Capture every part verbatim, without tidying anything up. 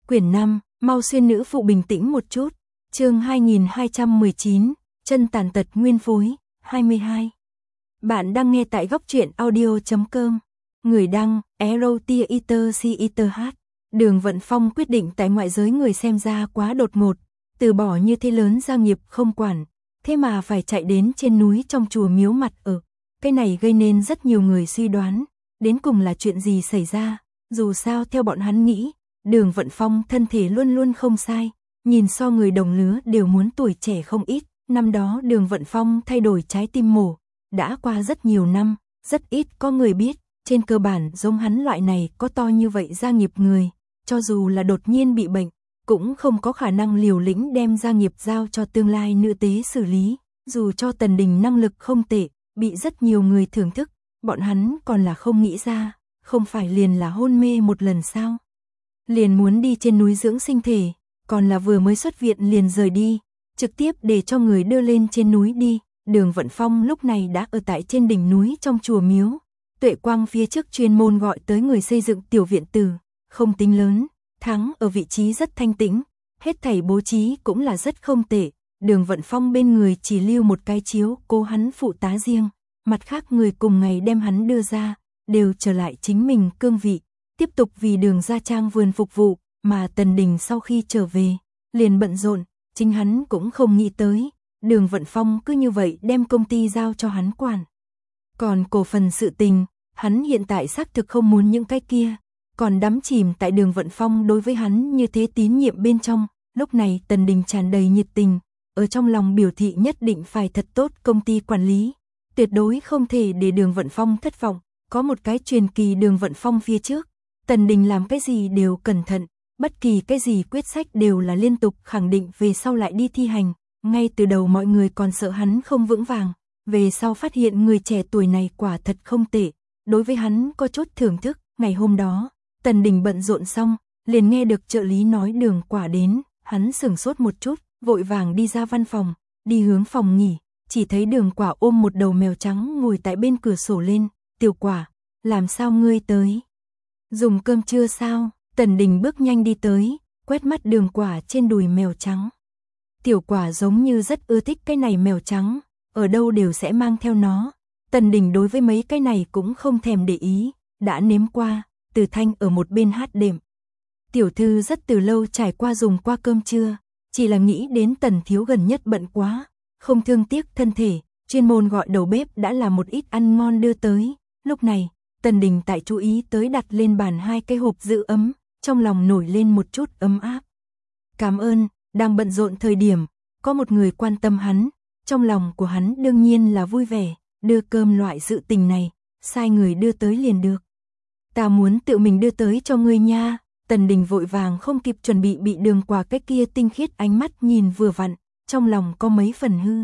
Quyển năm, mau xuyên nữ phụ bình tĩnh một chút. Chương hai nghìn hai trăm mười chín, chân tàn tật nguyên phối, hai mươi hai. Bạn đang nghe tại góc truyện audio chấm com. Người đăng, Erotiater Citer H. Đường Vận Phong quyết định tại ngoại giới người xem ra quá đột ngột, từ bỏ như thế lớn gia nghiệp không quản, thế mà phải chạy đến trên núi trong chùa miếu mặt ở. Cái này gây nên rất nhiều người suy đoán, đến cùng là chuyện gì xảy ra. Dù sao theo bọn hắn nghĩ, Đường Vận Phong thân thể luôn luôn không sai, nhìn so người đồng lứa đều muốn tuổi trẻ không ít. Năm đó Đường Vận Phong thay đổi trái tim mổ, đã qua rất nhiều năm, rất ít có người biết, trên cơ bản giống hắn loại này có to như vậy gia nghiệp người, cho dù là đột nhiên bị bệnh, cũng không có khả năng liều lĩnh đem gia nghiệp giao cho tương lai nữ tế xử lý. Dù cho Tần Đình năng lực không tệ, bị rất nhiều người thưởng thức, bọn hắn còn là không nghĩ ra, không phải liền là hôn mê một lần sao? Liền muốn đi trên núi dưỡng sinh thể, còn là vừa mới xuất viện liền rời đi, trực tiếp để cho người đưa lên trên núi đi. Đường Vận Phong lúc này đã ở tại trên đỉnh núi trong chùa miếu. Tuệ Quang phía trước chuyên môn gọi tới người xây dựng tiểu viện tử, không tính lớn, thắng ở vị trí rất thanh tĩnh, hết thảy bố trí cũng là rất không tệ. Đường Vận Phong bên người chỉ lưu một cái chiếu cố hắn phụ tá riêng, mặt khác người cùng ngày đem hắn đưa ra, đều trở lại chính mình cương vị, tiếp tục vì Đường gia trang vườn phục vụ. Mà Tần Đình sau khi trở về, liền bận rộn, chính hắn cũng không nghĩ tới, Đường Vận Phong cứ như vậy đem công ty giao cho hắn quản. Còn cổ phần sự tình, hắn hiện tại xác thực không muốn những cái kia, còn đắm chìm tại Đường Vận Phong đối với hắn như thế tín nhiệm bên trong. Lúc này Tần Đình tràn đầy nhiệt tình, ở trong lòng biểu thị nhất định phải thật tốt công ty quản lý, tuyệt đối không thể để Đường Vận Phong thất vọng. Có một cái truyền kỳ Đường Vận Phong phía trước, Tần Đình làm cái gì đều cẩn thận, bất kỳ cái gì quyết sách đều là liên tục khẳng định về sau lại đi thi hành. Ngay từ đầu mọi người còn sợ hắn không vững vàng, về sau phát hiện người trẻ tuổi này quả thật không tệ, đối với hắn có chút thưởng thức. Ngày hôm đó, Tần Đình bận rộn xong, liền nghe được trợ lý nói Đường Quả đến, hắn sửng sốt một chút, vội vàng đi ra văn phòng, đi hướng phòng nghỉ, chỉ thấy Đường Quả ôm một đầu mèo trắng ngồi tại bên cửa sổ lên. Tiểu Quả, làm sao ngươi tới? Dùng cơm trưa sao? Tần Đình bước nhanh đi tới, quét mắt Đường Quả trên đùi mèo trắng. Tiểu Quả giống như rất ưa thích cái này mèo trắng, ở đâu đều sẽ mang theo nó. Tần Đình đối với mấy cái này cũng không thèm để ý, đã nếm qua. Từ Thanh ở một bên hát đệm. Tiểu thư rất từ lâu trải qua dùng qua cơm trưa, chỉ là nghĩ đến Tần thiếu gần nhất bận quá, không thương tiếc thân thể, chuyên môn gọi đầu bếp đã làm một ít ăn ngon đưa tới. Lúc này, Tần Đình tại chú ý tới đặt lên bàn hai cái hộp giữ ấm, trong lòng nổi lên một chút ấm áp. Cảm ơn. Đang bận rộn thời điểm, có một người quan tâm hắn, trong lòng của hắn đương nhiên là vui vẻ, đưa cơm loại sự tình này, sai người đưa tới liền được. Ta muốn tự mình đưa tới cho ngươi nha. Tần Đình vội vàng không kịp chuẩn bị bị Đường Quả cái kia tinh khiết ánh mắt nhìn vừa vặn, trong lòng có mấy phần hư.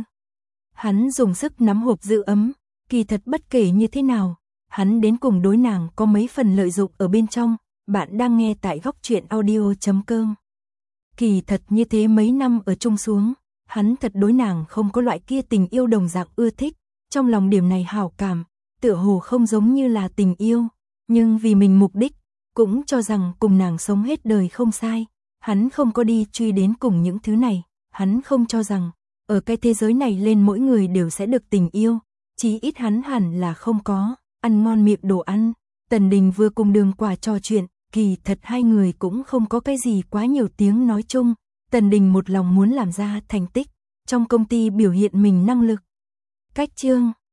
Hắn dùng sức nắm hộp giữ ấm, kỳ thật bất kể như thế nào, hắn đến cùng đối nàng có mấy phần lợi dụng ở bên trong. Bạn đang nghe tại góc truyện audio chấm com. Kỳ thật như thế mấy năm ở chung xuống, hắn thật đối nàng không có loại kia tình yêu đồng dạng ưa thích, trong lòng điểm này hảo cảm, tựa hồ không giống như là tình yêu, nhưng vì mình mục đích, cũng cho rằng cùng nàng sống hết đời không sai, hắn không có đi truy đến cùng những thứ này, hắn không cho rằng, ở cái thế giới này lên mỗi người đều sẽ được tình yêu, chí ít hắn hẳn là không có, ăn ngon miệng đồ ăn. Tần Đình vừa cùng Đường Quả trò chuyện, kỳ thật hai người cũng không có cái gì quá nhiều tiếng nói chung. Tần Đình một lòng muốn làm ra thành tích, trong công ty biểu hiện mình năng lực. Cách chương